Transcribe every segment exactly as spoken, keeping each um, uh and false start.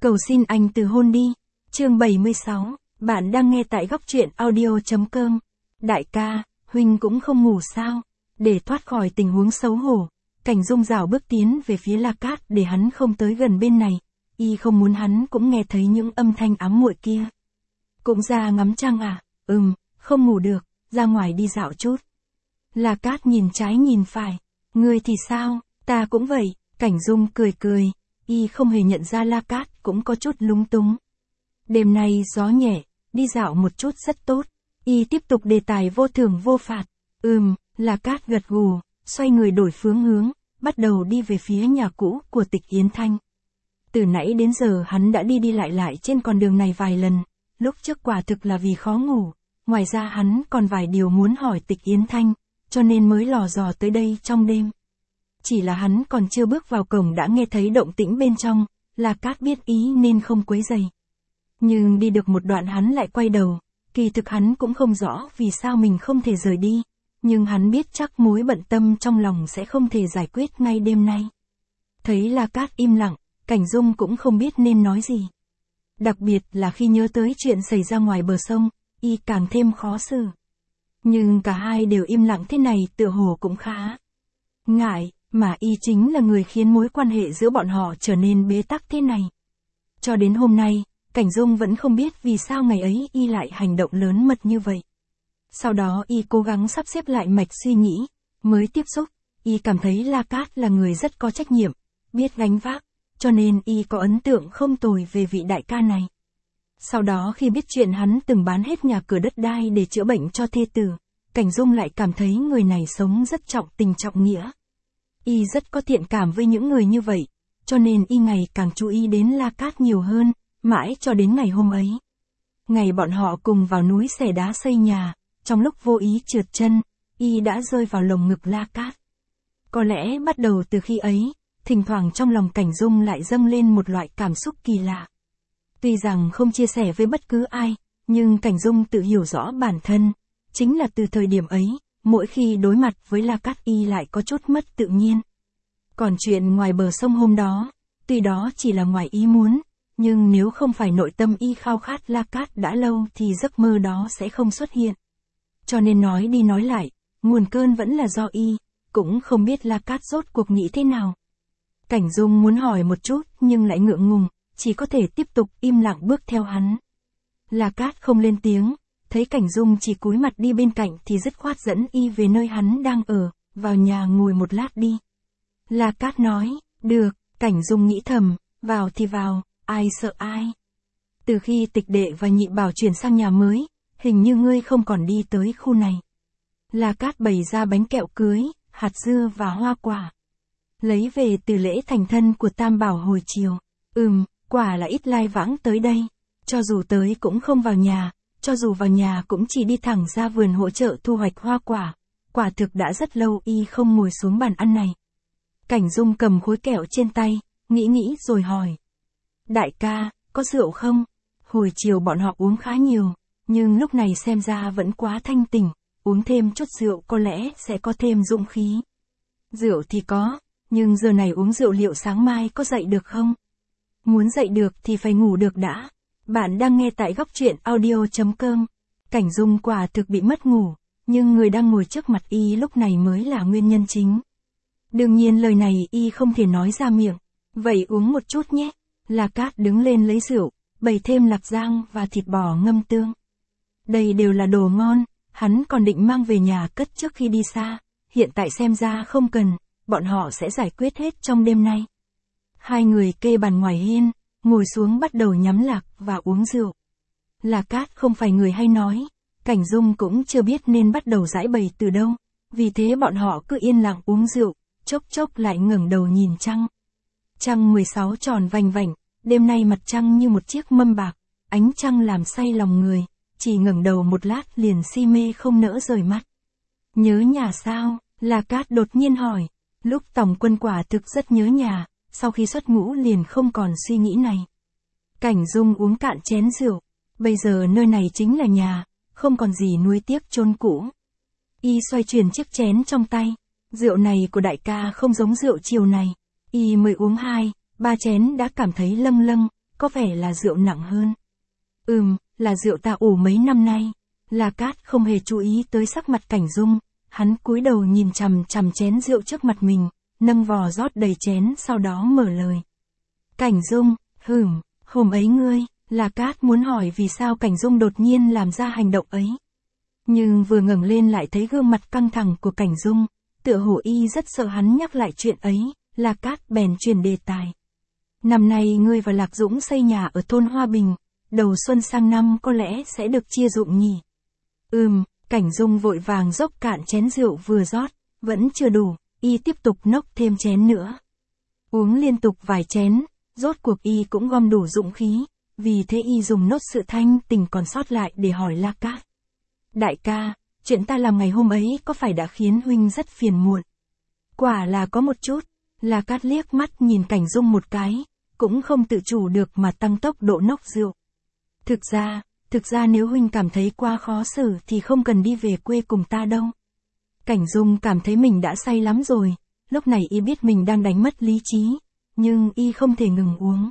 Cầu xin anh từ hôn đi. Chương bảy mươi sáu, bạn đang nghe tại góc truyện audio.com. Đại ca, huynh cũng không ngủ sao? Để thoát khỏi tình huống xấu hổ, Cảnh Dung rảo bước tiến về phía La Cát để hắn không tới gần bên này, y không muốn hắn cũng nghe thấy những âm thanh ám muội kia. Cũng ra ngắm trăng à? Ừm, không ngủ được, ra ngoài đi dạo chút. La Cát nhìn trái nhìn phải. Ngươi thì sao? Ta cũng vậy. Cảnh Dung cười cười, y không hề nhận ra La Cát cũng có chút lúng túng. Đêm nay gió nhẹ, đi dạo một chút rất tốt. Y tiếp tục đề tài vô thưởng vô phạt. Ừm, La Cát gật gù, xoay người đổi phương hướng, bắt đầu đi về phía nhà cũ của Tịch Yến Thanh. Từ nãy đến giờ hắn đã đi đi lại lại trên con đường này vài lần, lúc trước quả thực là vì khó ngủ, ngoài ra hắn còn vài điều muốn hỏi Tịch Yến Thanh, cho nên mới lò dò tới đây trong đêm. Chỉ là hắn còn chưa bước vào cổng đã nghe thấy động tĩnh bên trong, La Cát biết ý nên không quấy rầy. Nhưng đi được một đoạn hắn lại quay đầu, kỳ thực hắn cũng không rõ vì sao mình không thể rời đi, nhưng hắn biết chắc mối bận tâm trong lòng sẽ không thể giải quyết ngay đêm nay. Thấy La Cát im lặng, Cảnh Dung cũng không biết nên nói gì. Đặc biệt là khi nhớ tới chuyện xảy ra ngoài bờ sông, y càng thêm khó xử. Nhưng cả hai đều im lặng thế này tựa hồ cũng khá ngại, mà y chính là người khiến mối quan hệ giữa bọn họ trở nên bế tắc thế này. Cho đến hôm nay, Cảnh Dung vẫn không biết vì sao ngày ấy y lại hành động lớn mật như vậy. Sau đó y cố gắng sắp xếp lại mạch suy nghĩ, mới tiếp xúc, y cảm thấy La Cát là người rất có trách nhiệm, biết gánh vác, cho nên y có ấn tượng không tồi về vị đại ca này. Sau đó khi biết chuyện hắn từng bán hết nhà cửa đất đai để chữa bệnh cho thê tử, Cảnh Dung lại cảm thấy người này sống rất trọng tình trọng nghĩa. Y rất có thiện cảm với những người như vậy, cho nên y ngày càng chú ý đến La Cát nhiều hơn, mãi cho đến ngày hôm ấy. Ngày bọn họ cùng vào núi xẻ đá xây nhà, trong lúc vô ý trượt chân, y đã rơi vào lồng ngực La Cát. Có lẽ bắt đầu từ khi ấy, thỉnh thoảng trong lòng Cảnh Dung lại dâng lên một loại cảm xúc kỳ lạ. Tuy rằng không chia sẻ với bất cứ ai, nhưng Cảnh Dung tự hiểu rõ bản thân, chính là từ thời điểm ấy, mỗi khi đối mặt với La Cát y lại có chút mất tự nhiên. Còn chuyện ngoài bờ sông hôm đó, tuy đó chỉ là ngoài ý muốn, nhưng nếu không phải nội tâm y khao khát La Cát đã lâu thì giấc mơ đó sẽ không xuất hiện. Cho nên nói đi nói lại, nguồn cơn vẫn là do y, cũng không biết La Cát rốt cuộc nghĩ thế nào. Cảnh Dung muốn hỏi một chút nhưng lại ngượng ngùng, chỉ có thể tiếp tục im lặng bước theo hắn. La Cát không lên tiếng, thấy Cảnh Dung chỉ cúi mặt đi bên cạnh thì dứt khoát dẫn y về nơi hắn đang ở, vào nhà ngồi một lát đi. La Cát nói, được. Cảnh Dung nghĩ thầm, vào thì vào, ai sợ ai. Từ khi Tịch đệ và Nhị Bảo chuyển sang nhà mới, hình như ngươi không còn đi tới khu này. La Cát bày ra bánh kẹo cưới, hạt dưa và hoa quả. Lấy về từ lễ thành thân của Tam Bảo hồi chiều. Ừm, quả là ít lai vãng tới đây. Cho dù tới cũng không vào nhà, cho dù vào nhà cũng chỉ đi thẳng ra vườn hỗ trợ thu hoạch hoa quả. Quả thực đã rất lâu y không ngồi xuống bàn ăn này. Cảnh Dung cầm khối kẹo trên tay, nghĩ nghĩ rồi hỏi. Đại ca, có rượu không? Hồi chiều bọn họ uống khá nhiều, nhưng lúc này xem ra vẫn quá thanh tỉnh, uống thêm chút rượu có lẽ sẽ có thêm dũng khí. Rượu thì có, nhưng giờ này uống rượu liệu sáng mai có dậy được không? Muốn dậy được thì phải ngủ được đã. Bạn đang nghe tại góc truyện audio.com. Cảnh Dung quả thực bị mất ngủ, nhưng người đang ngồi trước mặt y lúc này mới là nguyên nhân chính. Đương nhiên lời này y không thể nói ra miệng. Vậy uống một chút nhé. La Cát đứng lên lấy rượu, bày thêm lạc rang và thịt bò ngâm tương. Đây đều là đồ ngon, hắn còn định mang về nhà cất trước khi đi xa, hiện tại xem ra không cần, bọn họ sẽ giải quyết hết trong đêm nay. Hai người kê bàn ngoài hiên, ngồi xuống bắt đầu nhắm lạc và uống rượu. La Cát không phải người hay nói, Cảnh Dung cũng chưa biết nên bắt đầu giải bày từ đâu, vì thế bọn họ cứ yên lặng uống rượu, chốc chốc lại ngẩng đầu nhìn trăng. Trăng mười sáu tròn vành vành, đêm nay mặt trăng như một chiếc mâm bạc, ánh trăng làm say lòng người, chỉ ngẩng đầu một lát liền si mê không nỡ rời mắt. Nhớ nhà sao? La Cát đột nhiên hỏi. Lúc Tòng Quân quả thực rất nhớ nhà, sau khi xuất ngũ liền không còn suy nghĩ này. Cảnh Dung uống cạn chén rượu, bây giờ nơi này chính là nhà, không còn gì nuối tiếc chôn cũ. Y xoay chuyển chiếc chén trong tay, rượu này của đại ca không giống rượu chiều này, y mới uống hai, ba chén đã cảm thấy lâng lâng, có vẻ là rượu nặng hơn. Ừm, là rượu ta ủ mấy năm nay. La Cát không hề chú ý tới sắc mặt Cảnh Dung, hắn cúi đầu nhìn chằm chằm chén rượu trước mặt mình, nâng vò rót đầy chén sau đó mở lời. Cảnh Dung, hửm, hôm ấy ngươi, La Cát muốn hỏi vì sao Cảnh Dung đột nhiên làm ra hành động ấy. Nhưng vừa ngẩng lên lại thấy gương mặt căng thẳng của Cảnh Dung, tựa hồ y rất sợ hắn nhắc lại chuyện ấy, La Cát bèn chuyển đề tài. Năm nay ngươi và Lạc Dũng xây nhà ở thôn Hoa Bình, đầu xuân sang năm có lẽ sẽ được chia dụng nhỉ. Ừm, Cảnh Dung vội vàng dốc cạn chén rượu vừa rót, vẫn chưa đủ, y tiếp tục nốc thêm chén nữa. Uống liên tục vài chén, rốt cuộc y cũng gom đủ dũng khí, vì thế y dùng nốt sự thanh tình còn sót lại để hỏi La Cát. Đại ca, chuyện ta làm ngày hôm ấy có phải đã khiến huynh rất phiền muộn? Quả là có một chút, La Cát liếc mắt nhìn Cảnh Dung một cái, cũng không tự chủ được mà tăng tốc độ nốc rượu. Thực ra, thực ra nếu huynh cảm thấy quá khó xử thì không cần đi về quê cùng ta đâu. Cảnh Dung cảm thấy mình đã say lắm rồi, lúc này y biết mình đang đánh mất lý trí, nhưng y không thể ngừng uống.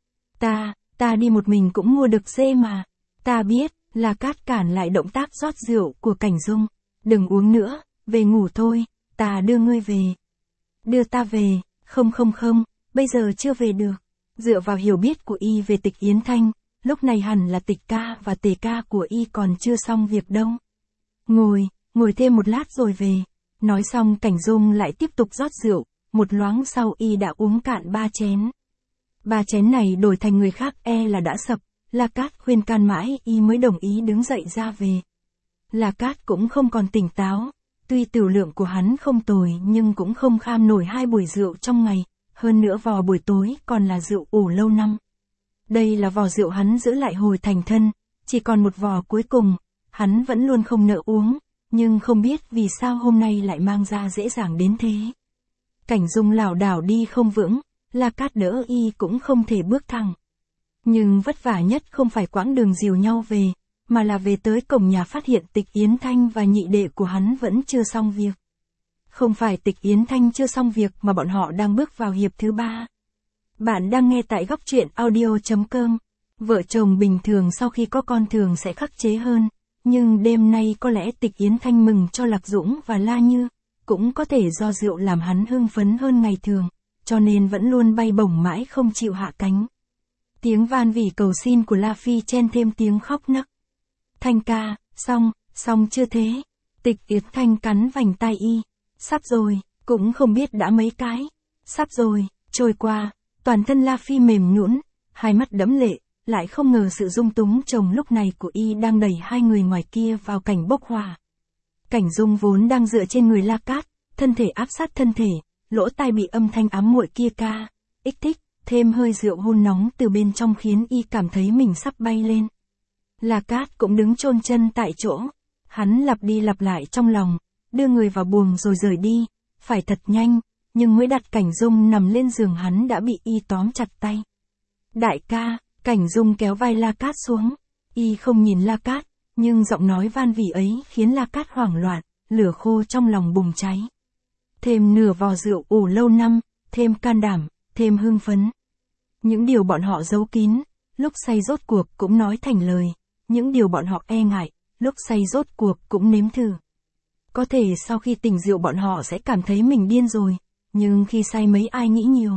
Ta, ta đi một mình cũng mua được dê mà. Ta biết, La Cát cản lại động tác rót rượu của Cảnh Dung. Đừng uống nữa, về ngủ thôi, ta đưa ngươi về. Đưa ta về, không không không, bây giờ chưa về được. Dựa vào hiểu biết của y về Tịch Yến Thanh, lúc này hẳn là Tịch ca và Tề ca của y còn chưa xong việc đâu. Ngồi, ngồi thêm một lát rồi về. Nói xong Cảnh Dung lại tiếp tục rót rượu, một loáng sau y đã uống cạn ba chén. Ba chén này đổi thành người khác e là đã sập, La Cát khuyên can mãi y mới đồng ý đứng dậy ra về. La Cát cũng không còn tỉnh táo, tuy tửu lượng của hắn không tồi nhưng cũng không kham nổi hai buổi rượu trong ngày, hơn nữa vò buổi tối còn là rượu ủ lâu năm. Đây là vò rượu hắn giữ lại hồi thành thân, chỉ còn một vò cuối cùng, hắn vẫn luôn không nỡ uống, nhưng không biết vì sao hôm nay lại mang ra dễ dàng đến thế. Cảnh Dung lảo đảo đi không vững, La Cát đỡ y cũng không thể bước thẳng. Nhưng vất vả nhất không phải quãng đường dìu nhau về, mà là về tới cổng nhà phát hiện Tịch Yến Thanh và nhị đệ của hắn vẫn chưa xong việc. Không phải Tịch Yến Thanh chưa xong việc mà bọn họ đang bước vào hiệp thứ ba. Bạn đang nghe tại góc truyện audio chấm com. Vợ chồng bình thường sau khi có con thường sẽ khắc chế hơn, nhưng đêm nay có lẽ Tịch Yến Thanh mừng cho Lạc Dũng và La Như, cũng có thể do rượu làm hắn hưng phấn hơn ngày thường, cho nên vẫn luôn bay bổng mãi không chịu hạ cánh. Tiếng van vỉ cầu xin của La Phi chen thêm tiếng khóc nấc. Thanh ca, xong, xong chưa thế? Tịch Yến Thanh cắn vành tai y. Sắp rồi, cũng không biết đã mấy cái. Sắp rồi, trôi qua, toàn thân La Phi mềm nhũn, hai mắt đẫm lệ, lại không ngờ sự dung túng chồng lúc này của y đang đẩy hai người ngoài kia vào cảnh bốc hỏa. Cảnh Dung vốn đang dựa trên người La Cát, thân thể áp sát thân thể, lỗ tai bị âm thanh ám muội kia ca, ích thích, thêm hơi rượu hôn nóng từ bên trong khiến y cảm thấy mình sắp bay lên. La Cát cũng đứng chôn chân tại chỗ, hắn lặp đi lặp lại trong lòng, đưa người vào buồng rồi rời đi, phải thật nhanh, nhưng mới đặt Cảnh Dung nằm lên giường hắn đã bị y tóm chặt tay. Đại ca, Cảnh Dung kéo vai La Cát xuống, y không nhìn La Cát, nhưng giọng nói van vỉ ấy khiến La Cát hoảng loạn, lửa khô trong lòng bùng cháy. Thêm nửa vò rượu ủ lâu năm, thêm can đảm, thêm hưng phấn. Những điều bọn họ giấu kín, lúc say rốt cuộc cũng nói thành lời, những điều bọn họ e ngại, lúc say rốt cuộc cũng nếm thử. Có thể sau khi tỉnh rượu bọn họ sẽ cảm thấy mình điên rồi, nhưng khi say mấy ai nghĩ nhiều.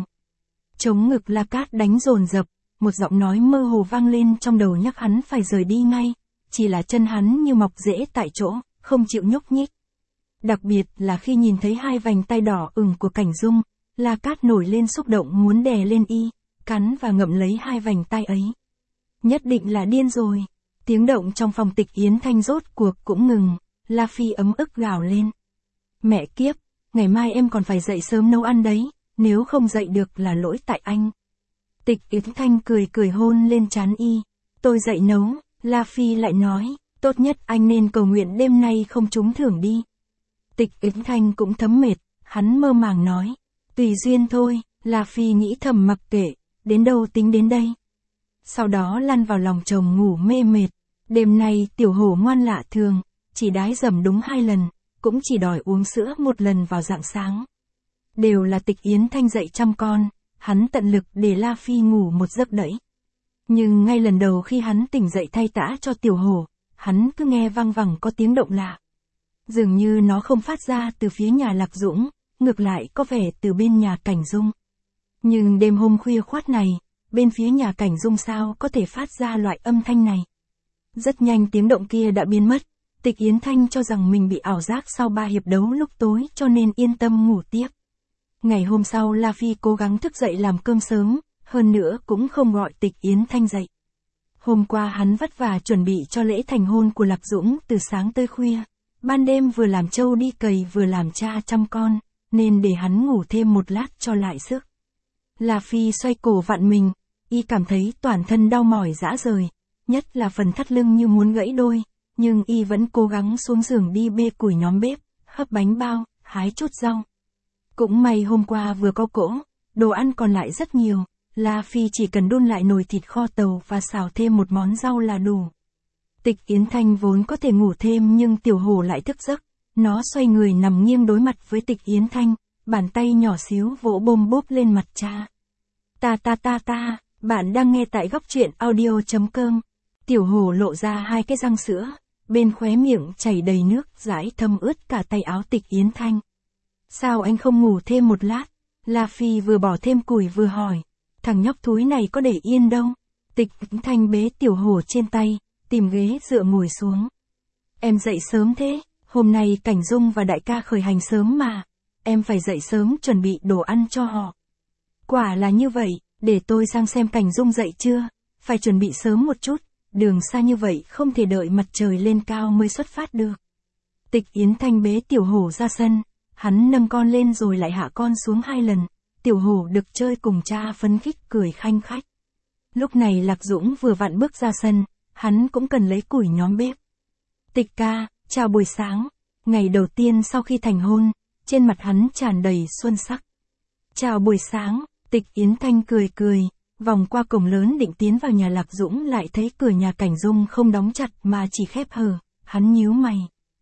Chống ngực La Cát đánh dồn dập, một giọng nói mơ hồ vang lên trong đầu nhắc hắn phải rời đi ngay, chỉ là chân hắn như mọc rễ tại chỗ, không chịu nhúc nhích. Đặc biệt là khi nhìn thấy hai vành tay đỏ ửng của Cảnh Dung, La Cát nổi lên xúc động muốn đè lên y, cắn và ngậm lấy hai vành tay ấy. Nhất định là điên rồi. Tiếng động trong phòng Tịch Yến Thanh rốt cuộc cũng ngừng, La Phi ấm ức gào lên. Mẹ kiếp, ngày mai em còn phải dậy sớm nấu ăn đấy, nếu không dậy được là lỗi tại anh. Tịch Yến Thanh cười cười hôn lên trán y. Tôi dậy nấu, La Phi lại nói, tốt nhất anh nên cầu nguyện đêm nay không trúng thưởng đi. Tịch Yến Thanh cũng thấm mệt, hắn mơ màng nói. Tùy duyên thôi, La Phi nghĩ thầm mặc kệ, đến đâu tính đến đây. Sau đó lăn vào lòng chồng ngủ mê mệt. Đêm nay tiểu hổ ngoan lạ thường, chỉ đái dầm đúng hai lần, cũng chỉ đòi uống sữa một lần vào rạng sáng. Đều là Tịch Yến Thanh dậy chăm con, hắn tận lực để La Phi ngủ một giấc đẫy. Nhưng ngay lần đầu khi hắn tỉnh dậy thay tã cho tiểu hổ, hắn cứ nghe vang vẳng có tiếng động lạ. Dường như nó không phát ra từ phía nhà Lạc Dũng, ngược lại có vẻ từ bên nhà Cảnh Dung. Nhưng đêm hôm khuya khoắt này, bên phía nhà Cảnh Dung sao có thể phát ra loại âm thanh này. Rất nhanh tiếng động kia đã biến mất, Tịch Yến Thanh cho rằng mình bị ảo giác sau ba hiệp đấu lúc tối cho nên yên tâm ngủ tiếp. Ngày hôm sau La Phi cố gắng thức dậy làm cơm sớm, hơn nữa cũng không gọi Tịch Yến Thanh dậy. Hôm qua hắn vất vả chuẩn bị cho lễ thành hôn của Lạc Dũng từ sáng tới khuya, ban đêm vừa làm trâu đi cày vừa làm cha chăm con, nên để hắn ngủ thêm một lát cho lại sức. La Phi xoay cổ vặn mình, y cảm thấy toàn thân đau mỏi rã rời, nhất là phần thắt lưng như muốn gãy đôi, nhưng y vẫn cố gắng xuống giường đi bê củi nhóm bếp, hấp bánh bao, hái chút rau. Cũng may hôm qua vừa có cỗ, đồ ăn còn lại rất nhiều, La Phi chỉ cần đun lại nồi thịt kho tàu và xào thêm một món rau là đủ. Tịch Yến Thanh vốn có thể ngủ thêm nhưng tiểu hổ lại thức giấc, nó xoay người nằm nghiêng đối mặt với Tịch Yến Thanh, bàn tay nhỏ xíu vỗ bôm bốp lên mặt cha. Ta ta ta ta, bạn đang nghe tại góc truyện audio.com. Tiểu hổ lộ ra hai cái răng sữa, bên khóe miệng chảy đầy nước dãi thấm ướt cả tay áo Tịch Yến Thanh. Sao anh không ngủ thêm một lát? La Phi vừa bỏ thêm củi vừa hỏi. Thằng nhóc thúi này có để yên đâu? Tịch Yến Thanh bế tiểu hổ trên tay, tìm ghế dựa ngồi xuống. Em dậy sớm thế, hôm nay Cảnh Dung và đại ca khởi hành sớm mà. Em phải dậy sớm chuẩn bị đồ ăn cho họ. Quả là như vậy, để tôi sang xem Cảnh Dung dậy chưa, phải chuẩn bị sớm một chút, đường xa như vậy không thể đợi mặt trời lên cao mới xuất phát được. Tịch Yến Thanh bế tiểu hổ ra sân, hắn nâng con lên rồi lại hạ con xuống hai lần, tiểu hổ được chơi cùng cha phấn khích cười khanh khách. Lúc này Lạc Dũng vừa vặn bước ra sân, hắn cũng cần lấy củi nhóm bếp. Tịch ca, chào buổi sáng, ngày đầu tiên sau khi thành hôn, trên mặt hắn tràn đầy xuân sắc. Chào buổi sáng, Tịch Yến Thanh cười cười, vòng qua cổng lớn định tiến vào nhà Lạc Dũng lại thấy cửa nhà Cảnh Dung không đóng chặt mà chỉ khép hờ, hắn nhíu mày.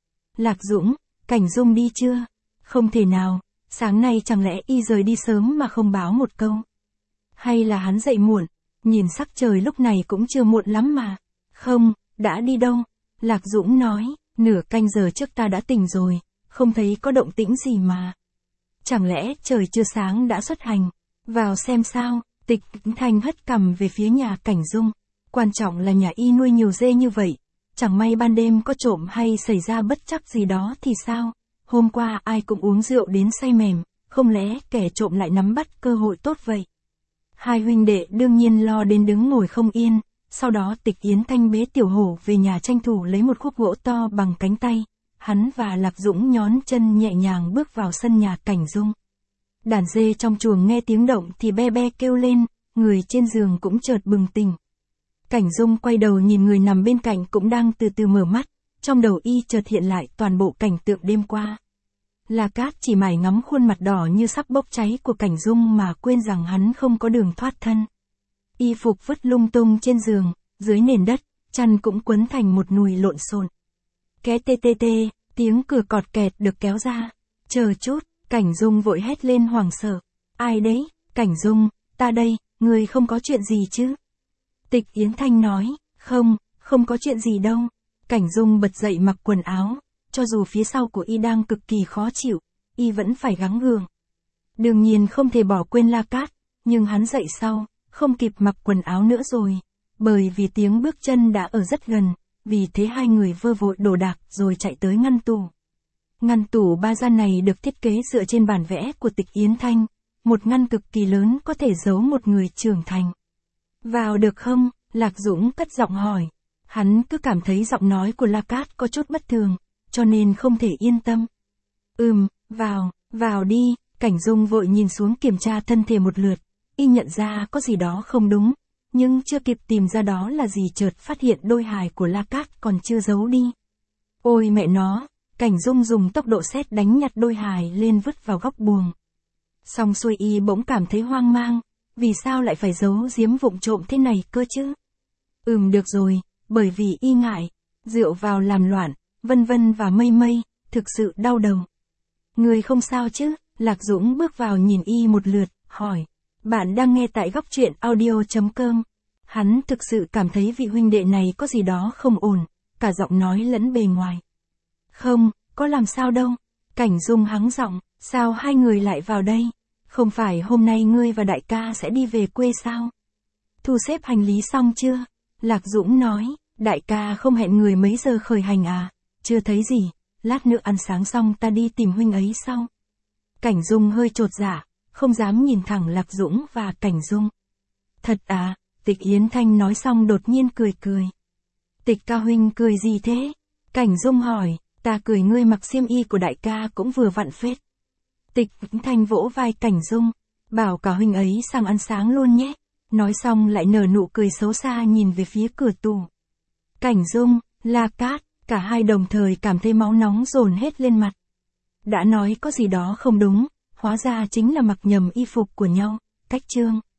Lạc Dũng, Cảnh Dung đi chưa? Không thể nào, sáng nay chẳng lẽ y rời đi sớm mà không báo một câu? Hay là hắn dậy muộn, nhìn sắc trời lúc này cũng chưa muộn lắm mà. Không, đã đi đâu? Lạc Dũng nói, nửa canh giờ trước ta đã tỉnh rồi, không thấy có động tĩnh gì mà. Chẳng lẽ trời chưa sáng đã xuất hành? Vào xem sao. Tịch Thanh hất cằm về phía nhà Cảnh Dung. Quan trọng là nhà y nuôi nhiều dê như vậy, chẳng may ban đêm có trộm hay xảy ra bất trắc gì đó thì sao? Hôm qua ai cũng uống rượu đến say mềm, không lẽ kẻ trộm lại nắm bắt cơ hội tốt vậy? Hai huynh đệ đương nhiên lo đến đứng ngồi không yên, sau đó Tịch Yến Thanh bế tiểu hổ về nhà tranh thủ lấy một khúc gỗ to bằng cánh tay, hắn và Lạc Dũng nhón chân nhẹ nhàng bước vào sân nhà Cảnh Dung. Đàn dê trong chuồng nghe tiếng động thì be be kêu lên, người trên giường cũng chợt bừng tỉnh. Cảnh Dung quay đầu nhìn người nằm bên cạnh cũng đang từ từ mở mắt, trong đầu y chợt hiện lại toàn bộ cảnh tượng đêm qua. La Cát chỉ mải ngắm khuôn mặt đỏ như sắp bốc cháy của Cảnh Dung mà quên rằng hắn không có đường thoát thân. Y phục vứt lung tung trên giường, dưới nền đất, chăn cũng quấn thành một nùi lộn xộn. Ké tê tê tê, tiếng cửa cọt kẹt được kéo ra. Chờ chút, Cảnh Dung vội hét lên hoảng sợ. Ai đấy? Cảnh Dung, ta đây, người không có chuyện gì chứ? Tịch Yến Thanh nói, không, không có chuyện gì đâu. Cảnh Dung bật dậy mặc quần áo, cho dù phía sau của y đang cực kỳ khó chịu, y vẫn phải gắng gượng. Đương nhiên không thể bỏ quên La Cát, nhưng hắn dậy sau, không kịp mặc quần áo nữa rồi, bởi vì tiếng bước chân đã ở rất gần, vì thế hai người vơ vội đồ đạc rồi chạy tới ngăn tủ. Ngăn tủ ba gian này được thiết kế dựa trên bản vẽ của Tịch Yến Thanh, một ngăn cực kỳ lớn có thể giấu một người trưởng thành. Vào được không? Lạc Dũng cất giọng hỏi. Hắn cứ cảm thấy giọng nói của La Cát có chút bất thường, cho nên không thể yên tâm. Ừm, vào, vào đi. Cảnh Dung vội nhìn xuống kiểm tra thân thể một lượt, y nhận ra có gì đó không đúng, nhưng chưa kịp tìm ra đó là gì chợt phát hiện đôi hài của La Cát còn chưa giấu đi. Ôi mẹ nó, Cảnh Dung dùng tốc độ sét đánh nhặt đôi hài lên vứt vào góc buồng. Xong xuôi y bỗng cảm thấy hoang mang, vì sao lại phải giấu giếm vụng trộm thế này cơ chứ? Ừm được rồi, bởi vì y ngại, rượu vào làm loạn, vân vân và mây mây, thực sự đau đầu. Người không sao chứ? Lạc Dũng bước vào nhìn y một lượt, hỏi. Bạn đang nghe tại góc truyện audio.com. Hắn thực sự cảm thấy vị huynh đệ này có gì đó không ổn, cả giọng nói lẫn bề ngoài. Không, có làm sao đâu. Cảnh Dung hắng giọng, sao hai người lại vào đây? Không phải hôm nay ngươi và đại ca sẽ đi về quê sao? Thu xếp hành lý xong chưa? Lạc Dũng nói, đại ca không hẹn người mấy giờ khởi hành à? Chưa thấy gì, lát nữa ăn sáng xong ta đi tìm huynh ấy sau. Cảnh Dung hơi chột dạ, không dám nhìn thẳng Lạc Dũng và Cảnh Dung. Thật à? Tịch Yến Thanh nói xong đột nhiên cười cười. Tịch ca huynh cười gì thế? Cảnh Dung hỏi, ta cười ngươi mặc xiêm y của đại ca cũng vừa vặn phết. Tịch Yến Thanh vỗ vai Cảnh Dung, bảo cả huynh ấy sang ăn sáng luôn nhé. Nói xong lại nở nụ cười xấu xa nhìn về phía cửa tủ. Cảnh Dung, La Cát, cả hai đồng thời cảm thấy máu nóng dồn hết lên mặt. Đã nói có gì đó không đúng, hóa ra chính là mặc nhầm y phục của nhau, cách trương.